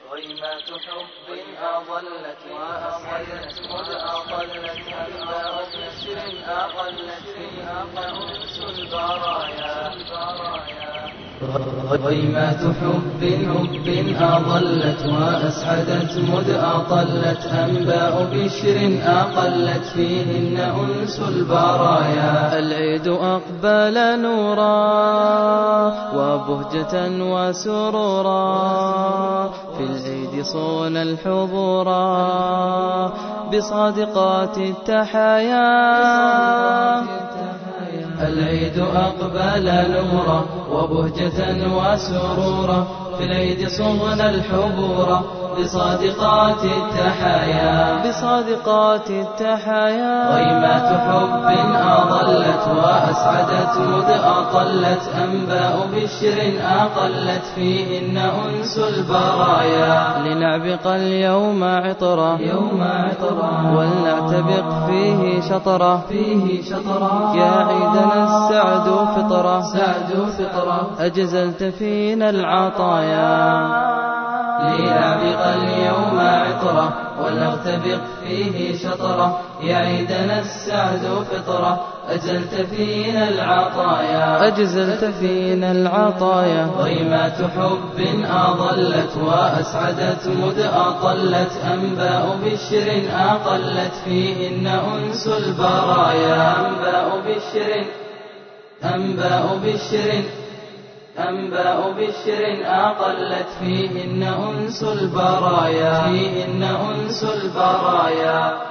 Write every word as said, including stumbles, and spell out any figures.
غيمات حب أضلت وأضلت مذ أضلت أنباء بشر أقلت فيها أنس البرايا. غيمات حب حب أضلت وأسعدت مذ أطلت أنباء بشر أقلت فيهن أنس البرايا. العيد أقبل نورا وبهجة وسرورا في العيد صون الحضورا بصادقات التحايا. العيد أقبل نورا وبهجة وسرورا في العيد صون الحضورا بصادقات التحايا. بصادقات التحايا. غيمات حب أضلت وأسعدت مذ أطلت أنباء بشر أقلت فيهن أنس البرايا. لنعبق اليوم عطرا يوم عطرا ولنعتبق فيه شطرا فيه شطرا يا عيدنا السعد فطرا سعد فطرا أجزلت فينا العطايا. لنعبق اليوم عطرة ولنغتبق فيه شطرة يا عيدنا السعد فطرة أجزلت فينا العطايا. أجزلت فينا العطايا. غيمات حب أضلت وأسعدت مذ أطلت أنباء بشر أقلت فيهن أنس البرايا. أنباء بشر أنباء بشر أنباء بشر أقلت فيهن أنس البرايا. فيهن أنس البرايا.